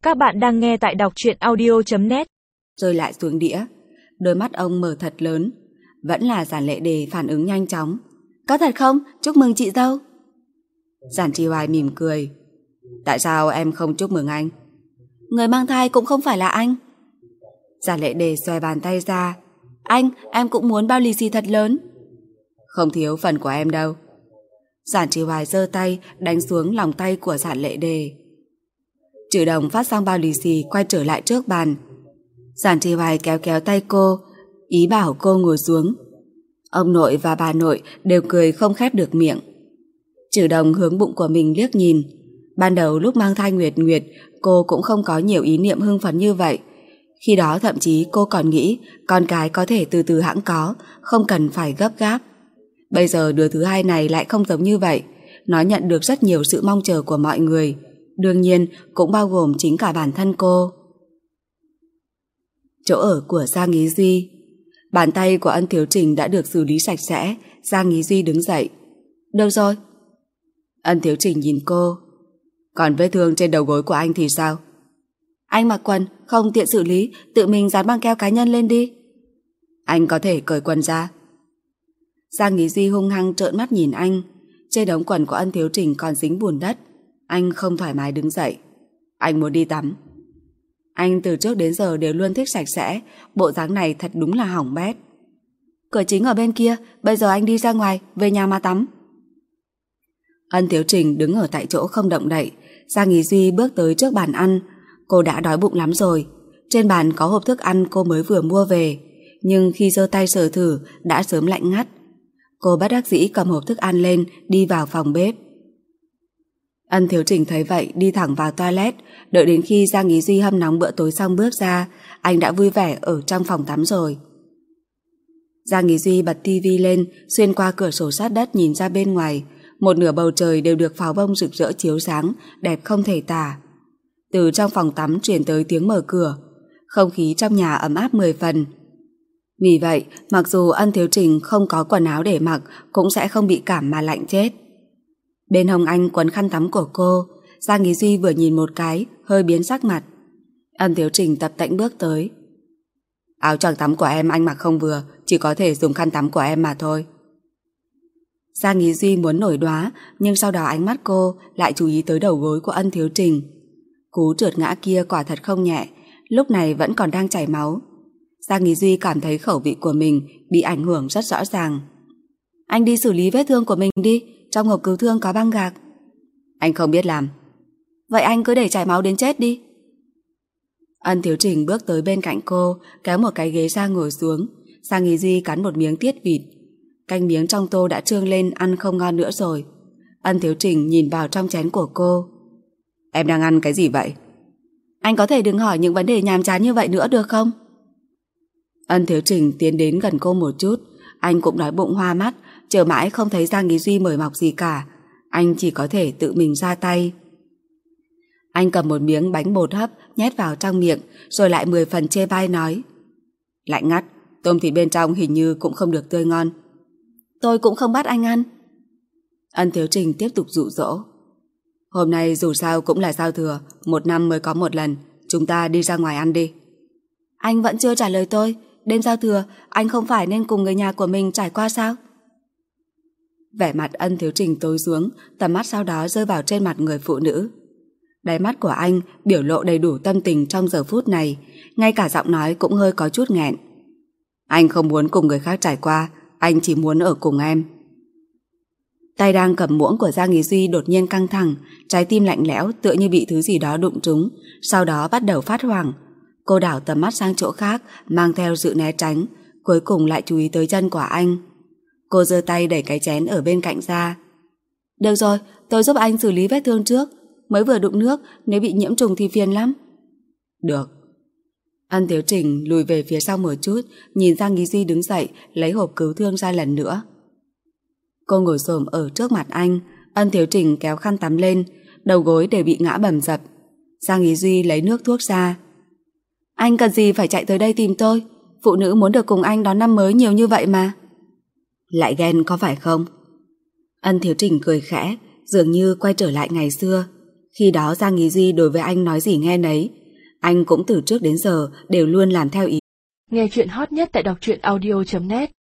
Các bạn đang nghe tại đọc truyện audio.net. Rơi lại xuống đĩa. Đôi mắt ông mở thật lớn. Vẫn là Giản Lệ Đề phản ứng nhanh chóng. Có thật không? Chúc mừng chị dâu. Giản Tri Hoài mỉm cười. Tại sao em không chúc mừng anh? Người mang thai cũng không phải là anh. Giản Lệ Đề xòe bàn tay ra. Anh, em cũng muốn bao lì xì thật lớn. Không thiếu phần của em đâu. Giản Tri Hoài giơ tay đánh xuống lòng tay của Giản Lệ Đề. Trừ Đồng phát xong bao lì xì quay trở lại trước bàn. Giản Tri Hoài kéo kéo tay cô, ý bảo cô ngồi xuống. Ông nội và bà nội đều cười không khép được miệng. Trừ Đồng hướng bụng của mình liếc nhìn. Ban đầu lúc mang thai Nguyệt Nguyệt, cô cũng không có nhiều ý niệm hưng phấn như vậy. Khi đó thậm chí cô còn nghĩ con cái có thể từ từ hẵng có, không cần phải gấp gáp. Bây giờ đứa thứ hai này lại không giống như vậy. Nó nhận được rất nhiều sự mong chờ của mọi người. Đương nhiên cũng bao gồm chính cả bản thân cô. Chỗ ở của Giang Ý Duy. Bàn tay của Ân Thiếu Trình đã được xử lý sạch sẽ. Giang Ý Duy đứng dậy. Được rồi. Ân Thiếu Trình nhìn cô. Còn vết thương trên đầu gối của anh thì sao? Anh mặc quần, không tiện xử lý, tự mình dán băng keo cá nhân lên đi. Anh có thể cởi quần ra. Giang Ý Duy hung hăng trợn mắt nhìn anh. Trên đống quần của Ân Thiếu Trình còn dính bùn đất. Anh không thoải mái đứng dậy. Anh muốn đi tắm. Anh từ trước đến giờ đều luôn thích sạch sẽ. Bộ dáng này thật đúng là hỏng bét. Cửa chính ở bên kia. Bây giờ anh đi ra ngoài, về nhà mà tắm. Ân Thiếu Trình đứng ở tại chỗ không động đậy. Giang Ý Duy bước tới trước bàn ăn. Cô đã đói bụng lắm rồi. Trên bàn có hộp thức ăn cô mới vừa mua về. Nhưng khi giơ tay sờ thử đã sớm lạnh ngắt. Cô bất đắc dĩ cầm hộp thức ăn lên, đi vào phòng bếp. Ân Thiếu Trình thấy vậy đi thẳng vào toilet. Đợi đến khi Giang Ý Duy hâm nóng bữa tối xong bước ra, anh đã vui vẻ ở trong phòng tắm rồi. Giang Ý Duy bật tivi lên, xuyên qua cửa sổ sát đất nhìn ra bên ngoài. Một nửa bầu trời đều được pháo bông rực rỡ chiếu sáng, đẹp không thể tả. Từ trong phòng tắm truyền tới tiếng mở cửa. Không khí trong nhà ấm áp 10 phần. Vì vậy, mặc dù Ân Thiếu Trình không có quần áo để mặc, cũng sẽ không bị cảm mà lạnh chết. Bên hông anh quấn khăn tắm của cô. Giang Ý Duy vừa nhìn một cái, hơi biến sắc mặt. Ân Thiếu Trình tập tễnh bước tới. Áo choàng tắm của em anh mặc không vừa, chỉ có thể dùng khăn tắm của em mà thôi. Giang Ý Duy muốn nổi đoá, nhưng sau đó ánh mắt cô lại chú ý tới đầu gối của Ân Thiếu Trình. Cú trượt ngã kia quả thật không nhẹ, lúc này vẫn còn đang chảy máu. Giang Ý Duy cảm thấy khẩu vị của mình bị ảnh hưởng rất rõ ràng. Anh đi xử lý vết thương của mình đi, trong hộp cứu thương có băng gạc. Anh không biết làm. Vậy anh cứ để chảy máu đến chết đi. Ân Thiếu Trình bước tới bên cạnh cô, kéo một cái ghế ra ngồi xuống. Giang Ý Duy cắn một miếng tiết vịt. Canh miếng trong tô đã trương lên, ăn không ngon nữa rồi. Ân Thiếu Trình nhìn vào trong chén của cô. Em đang ăn cái gì vậy? Anh có thể đừng hỏi những vấn đề nhàm chán như vậy nữa được không? Ân Thiếu Trình tiến đến gần cô một chút. Anh cũng đói bụng hoa mắt, chờ mãi không thấy Giang Ý Duy mời mọc gì cả. Anh chỉ có thể tự mình ra tay. Anh cầm một miếng bánh bột hấp nhét vào trong miệng, rồi lại 10 phần chê bai nói. Lạnh ngắt, tôm thịt bên trong hình như cũng không được tươi ngon. Tôi cũng không bắt anh ăn. Ân Thiếu Trình tiếp tục dụ dỗ. Hôm nay dù sao cũng là giao thừa, 1 năm mới có 1 lần, chúng ta đi ra ngoài ăn đi. Anh vẫn chưa trả lời tôi. Đêm giao thừa, anh không phải nên cùng người nhà của mình trải qua sao? Vẻ mặt Ân Thiếu Trình tối xuống, tầm mắt sau đó rơi vào trên mặt người phụ nữ. Đáy mắt của anh biểu lộ đầy đủ tâm tình trong giờ phút này, ngay cả giọng nói cũng hơi có chút nghẹn. Anh không muốn cùng người khác trải qua, anh chỉ muốn ở cùng em. Tay đang cầm muỗng của Giang Ý Duy đột nhiên căng thẳng, trái tim lạnh lẽo tựa như bị thứ gì đó đụng trúng, sau đó bắt đầu phát hoảng. Cô đảo tầm mắt sang chỗ khác, mang theo sự né tránh, cuối cùng lại chú ý tới chân của anh. Cô giơ tay đẩy cái chén ở bên cạnh ra. Được rồi, tôi giúp anh xử lý vết thương trước. Mới vừa đụng nước, nếu bị nhiễm trùng thì phiền lắm. Được. Ân Thiếu Trình lùi về phía sau một chút, nhìn Giang Ý Duy đứng dậy, lấy hộp cứu thương ra lần nữa. Cô ngồi xổm ở trước mặt anh. Ân Thiếu Trình kéo khăn tắm lên, đầu gối đều bị ngã bầm dập. Giang Ý Duy lấy nước thuốc ra. Anh cần gì phải chạy tới đây tìm tôi? Phụ nữ muốn được cùng anh đón năm mới nhiều như vậy mà. Lại ghen có phải không? Ân Thiếu Trình cười khẽ, dường như quay trở lại ngày xưa. Khi đó Giang Ý Duy đối với anh nói gì nghe nấy. Anh cũng từ trước đến giờ đều luôn làm theo ý. Nghe chuyện hot nhất tại đọc truyện audio.net